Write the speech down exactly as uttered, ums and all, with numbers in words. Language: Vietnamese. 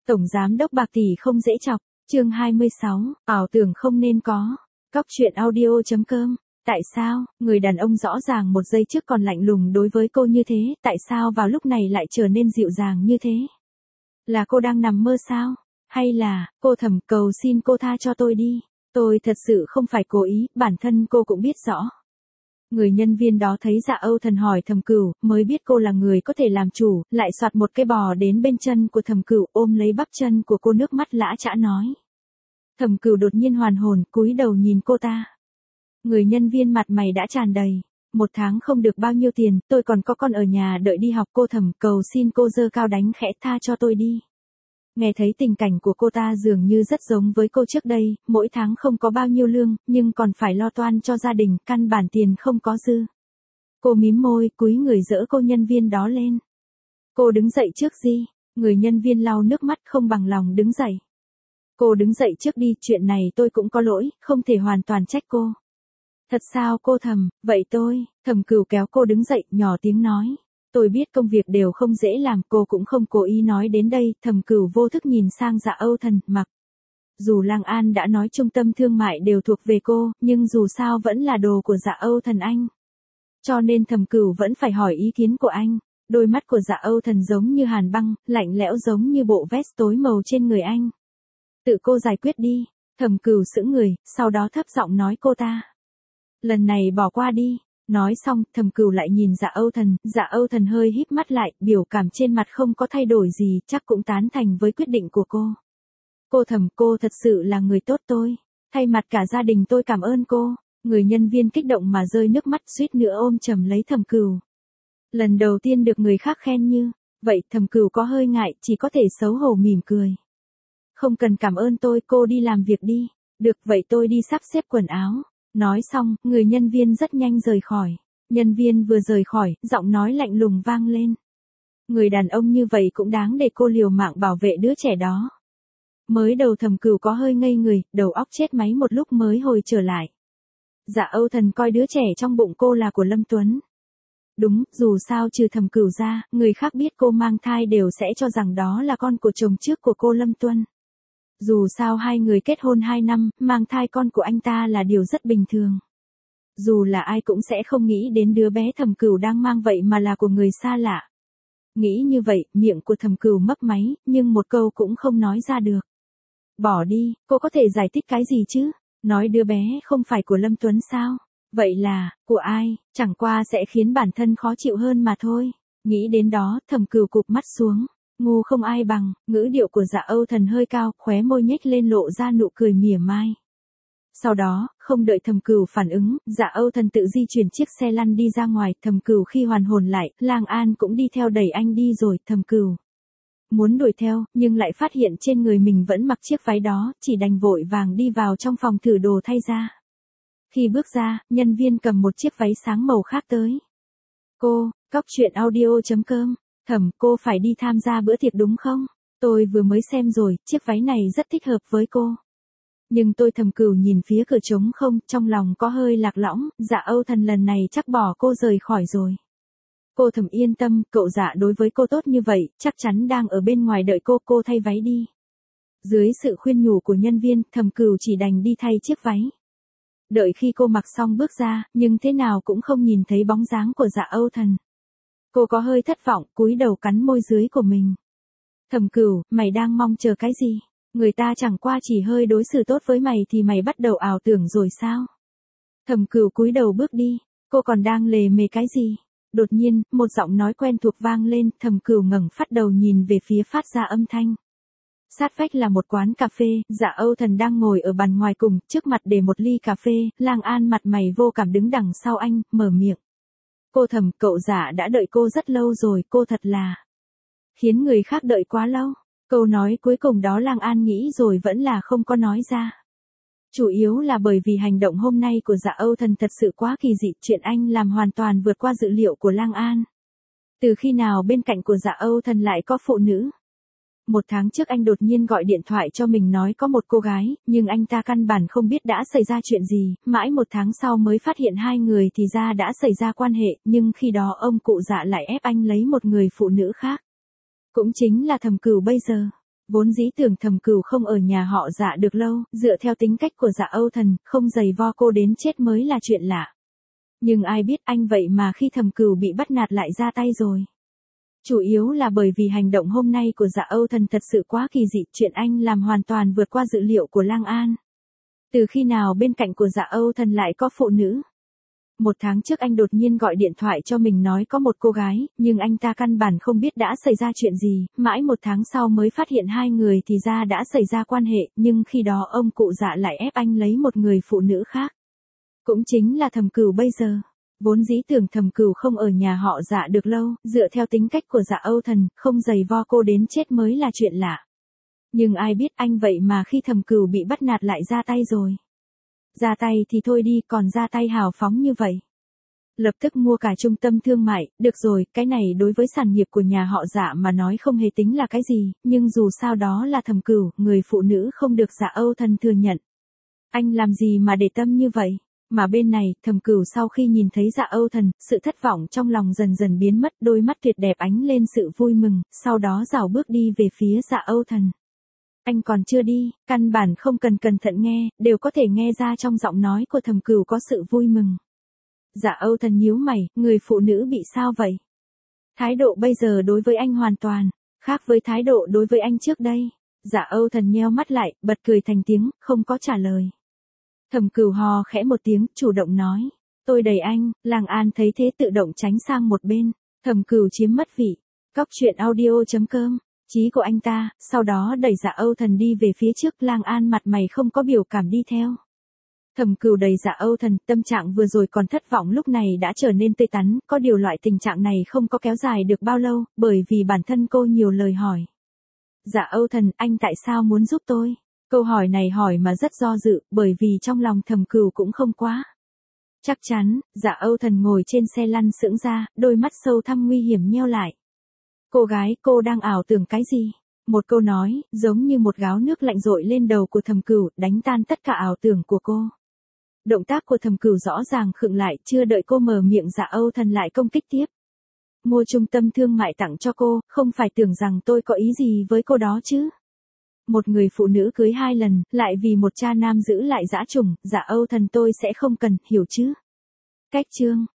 Tổng giám đốc bạc tỷ không dễ chọc, chương hai mươi sáu, ảo tưởng không nên có. Cóc truyện audio.com. Tại sao, người đàn ông rõ ràng một giây trước còn lạnh lùng đối với cô như thế, tại sao vào lúc này lại trở nên dịu dàng như thế? Là cô đang nằm mơ sao? Hay là, cô thầm cầu xin cô tha cho tôi đi. Tôi thật sự không phải cố ý, bản thân cô cũng biết rõ. Người nhân viên đó thấy Dạ Âu Thần hỏi Thẩm Cửu, mới biết cô là người có thể làm chủ, lại soạt một cái bò đến bên chân của Thẩm Cửu, ôm lấy bắp chân của cô, nước mắt lã chã nói. Thẩm Cửu đột nhiên hoàn hồn, cúi đầu nhìn cô ta. Người nhân viên mặt mày đã tràn đầy. Một tháng không được bao nhiêu tiền, tôi còn có con ở nhà đợi đi học. Cô Thẩm cầu xin cô giơ cao đánh khẽ, tha cho tôi đi. Nghe thấy tình cảnh của cô ta dường như rất giống với cô trước đây, mỗi tháng không có bao nhiêu lương, nhưng còn phải lo toan cho gia đình, căn bản tiền không có dư. Cô mím môi, cúi người dỡ cô nhân viên đó lên. Cô đứng dậy trước gì? Người nhân viên lau nước mắt không bằng lòng đứng dậy. Cô đứng dậy trước đi, chuyện này tôi cũng có lỗi, không thể hoàn toàn trách cô. Thật sao cô Thẩm, vậy tôi, Thẩm Cửu kéo cô đứng dậy, nhỏ tiếng nói. Tôi biết công việc đều không dễ làm, cô cũng không cố ý nói đến đây. Thẩm Cửu vô thức nhìn sang Dạ Âu Thần, mặc dù Lang An đã nói trung tâm thương mại đều thuộc về cô, nhưng dù sao vẫn là đồ của Dạ Âu Thần anh. Cho nên Thẩm Cửu vẫn phải hỏi ý kiến của anh. Đôi mắt của Dạ Âu Thần giống như hàn băng, lạnh lẽo giống như bộ vest tối màu trên người anh. Tự cô giải quyết đi. Thẩm Cửu sững người, sau đó thấp giọng nói cô ta. Lần này bỏ qua đi. Nói xong, Thẩm Cửu lại nhìn Dạ Âu Thần, Dạ Âu Thần hơi híp mắt lại, biểu cảm trên mặt không có thay đổi gì, chắc cũng tán thành với quyết định của cô. Cô Thẩm, cô thật sự là người tốt tôi. Thay mặt cả gia đình tôi cảm ơn cô. Người nhân viên kích động mà rơi nước mắt, suýt nữa ôm chầm lấy Thẩm Cửu. Lần đầu tiên được người khác khen như vậy, Thẩm Cửu có hơi ngại, chỉ có thể xấu hổ mỉm cười. Không cần cảm ơn tôi, cô đi làm việc đi. Được, vậy tôi đi sắp xếp quần áo. Nói xong, người nhân viên rất nhanh rời khỏi. Nhân viên vừa rời khỏi, giọng nói lạnh lùng vang lên. Người đàn ông như vậy cũng đáng để cô liều mạng bảo vệ đứa trẻ đó. Mới đầu Thẩm Cửu có hơi ngây người, đầu óc chết máy một lúc mới hồi trở lại. Dạ Âu Thần coi đứa trẻ trong bụng cô là của Lâm Tuấn. Đúng, dù sao trừ Thẩm Cửu ra, người khác biết cô mang thai đều sẽ cho rằng đó là con của chồng trước của cô Lâm Tuấn. Dù sao hai người kết hôn hai năm, mang thai con của anh ta là điều rất bình thường. Dù là ai cũng sẽ không nghĩ đến đứa bé Thẩm Cửu đang mang vậy mà là của người xa lạ. Nghĩ như vậy, miệng của Thẩm Cửu mấp máy, nhưng một câu cũng không nói ra được. Bỏ đi, cô có thể giải thích cái gì chứ? Nói đứa bé không phải của Lâm Tuấn sao? Vậy là, của ai? Chẳng qua sẽ khiến bản thân khó chịu hơn mà thôi. Nghĩ đến đó, Thẩm Cửu cụp mắt xuống. Ngu không ai bằng, ngữ điệu của Dạ Âu Thần hơi cao, khóe môi nhếch lên lộ ra nụ cười mỉa mai. Sau đó, không đợi Thẩm Cửu phản ứng, Dạ Âu Thần tự di chuyển chiếc xe lăn đi ra ngoài. Thẩm Cửu khi hoàn hồn lại, Lang An cũng đi theo đẩy anh đi rồi. Thẩm Cửu muốn đuổi theo, nhưng lại phát hiện trên người mình vẫn mặc chiếc váy đó, chỉ đành vội vàng đi vào trong phòng thử đồ thay ra. Khi bước ra, nhân viên cầm một chiếc váy sáng màu khác tới. Cô, cóc truyện audio.com. Thẩm, cô phải đi tham gia bữa tiệc đúng không? Tôi vừa mới xem rồi, chiếc váy này rất thích hợp với cô. Nhưng tôi Thẩm Cửu nhìn phía cửa trống không, trong lòng có hơi lạc lõng. Dạ Âu Thần lần này chắc bỏ cô rời khỏi rồi. Cô Thẩm yên tâm, cậu Dạ đối với cô tốt như vậy, chắc chắn đang ở bên ngoài đợi cô, cô thay váy đi. Dưới sự khuyên nhủ của nhân viên, Thẩm Cửu chỉ đành đi thay chiếc váy. Đợi khi cô mặc xong bước ra, nhưng thế nào cũng không nhìn thấy bóng dáng của Dạ Âu Thần. Cô có hơi thất vọng, cúi đầu cắn môi dưới của mình. Thẩm Cửu, mày đang mong chờ cái gì? Người ta chẳng qua chỉ hơi đối xử tốt với mày thì mày bắt đầu ảo tưởng rồi sao? Thẩm Cửu cúi đầu bước đi, cô còn đang lề mề cái gì? Đột nhiên, một giọng nói quen thuộc vang lên, Thẩm Cửu ngẩng phát đầu nhìn về phía phát ra âm thanh. Sát vách là một quán cà phê, Dạ Âu Thần đang ngồi ở bàn ngoài cùng, trước mặt để một ly cà phê, Lang An mặt mày vô cảm đứng đằng sau anh, mở miệng. Cô Thẩm, cậu Dạ đã đợi cô rất lâu rồi, cô thật là khiến người khác đợi quá lâu. Câu nói cuối cùng đó Lang An nghĩ rồi vẫn là không có nói ra. Chủ yếu là bởi vì hành động hôm nay của Dạ Âu Thần thật sự quá kỳ dị, chuyện anh làm hoàn toàn vượt qua dự liệu của Lang An. Từ khi nào bên cạnh của Dạ Âu Thần lại có phụ nữ? Một tháng trước anh đột nhiên gọi điện thoại cho mình nói có một cô gái, nhưng anh ta căn bản không biết đã xảy ra chuyện gì, mãi một tháng sau mới phát hiện hai người thì ra đã xảy ra quan hệ, nhưng khi đó ông cụ Dạ lại ép anh lấy một người phụ nữ khác. Cũng chính là Thẩm Cửu bây giờ. Vốn dĩ tưởng Thẩm Cửu không ở nhà họ Dạ được lâu, dựa theo tính cách của Dạ Âu Thần, không giày vo cô đến chết mới là chuyện lạ. Nhưng ai biết anh vậy mà khi Thẩm Cửu bị bắt nạt lại ra tay rồi. Chủ yếu là bởi vì hành động hôm nay của Dạ Âu Thần thật sự quá kỳ dị, chuyện anh làm hoàn toàn vượt qua dự liệu của Lang An. Từ khi nào bên cạnh của Dạ Âu Thần lại có phụ nữ? Một tháng trước anh đột nhiên gọi điện thoại cho mình nói có một cô gái, nhưng anh ta căn bản không biết đã xảy ra chuyện gì, mãi một tháng sau mới phát hiện hai người thì ra đã xảy ra quan hệ, nhưng khi đó ông cụ Dạ lại ép anh lấy một người phụ nữ khác. Cũng chính là Thẩm Cửu bây giờ. Vốn dĩ tưởng Thẩm Cửu không ở nhà họ Dạ được lâu, dựa theo tính cách của Dạ Âu Thần, không giày vo cô đến chết mới là chuyện lạ. Nhưng ai biết anh vậy mà khi Thẩm Cửu bị bắt nạt lại ra tay rồi. Ra tay thì thôi đi, còn ra tay hào phóng như vậy. Lập tức mua cả trung tâm thương mại, được rồi, cái này đối với sản nghiệp của nhà họ Dạ mà nói không hề tính là cái gì, nhưng dù sao đó là Thẩm Cửu, người phụ nữ không được Dạ Âu Thần thừa nhận. Anh làm gì mà để tâm như vậy? Mà bên này, Thẩm Cửu sau khi nhìn thấy Dạ Âu Thần, sự thất vọng trong lòng dần dần biến mất, đôi mắt tuyệt đẹp ánh lên sự vui mừng, sau đó rảo bước đi về phía Dạ Âu Thần. Anh còn chưa đi, căn bản không cần cẩn thận nghe, đều có thể nghe ra trong giọng nói của Thẩm Cửu có sự vui mừng. Dạ Âu Thần nhíu mày, người phụ nữ bị sao vậy? Thái độ bây giờ đối với anh hoàn toàn khác với thái độ đối với anh trước đây. Dạ Âu Thần nheo mắt lại, bật cười thành tiếng, không có trả lời. Thẩm Cửu hò khẽ một tiếng, chủ động nói. Tôi đẩy anh, Lang An thấy thế tự động tránh sang một bên. Thẩm Cửu chiếm mất vị. Cóc truyện audio chấm com. Chí của anh ta, sau đó đẩy Dạ Âu Thần đi về phía trước, Lang An mặt mày không có biểu cảm đi theo. Thẩm Cửu đẩy Dạ Âu Thần, tâm trạng vừa rồi còn thất vọng lúc này đã trở nên tươi tắn, có điều loại tình trạng này không có kéo dài được bao lâu, bởi vì bản thân cô nhiều lời hỏi. Dạ Âu Thần, anh tại sao muốn giúp tôi? Câu hỏi này hỏi mà rất do dự, bởi vì trong lòng Thẩm Cửu cũng không quá chắc chắn. Dạ Âu Thần ngồi trên xe lăn sững ra, đôi mắt sâu thẳm nguy hiểm nheo lại. Cô gái, cô đang ảo tưởng cái gì? Một câu nói, giống như một gáo nước lạnh dội lên đầu của Thẩm Cửu, đánh tan tất cả ảo tưởng của cô. Động tác của Thẩm Cửu rõ ràng khựng lại, chưa đợi cô mở miệng Dạ Âu Thần lại công kích tiếp. Mua trung tâm thương mại tặng cho cô, không phải tưởng rằng tôi có ý gì với cô đó chứ? Một người phụ nữ cưới hai lần, lại vì một cha nam giữ lại dã trùng, Dạ Âu Thần tôi sẽ không cần, hiểu chứ? Cách chương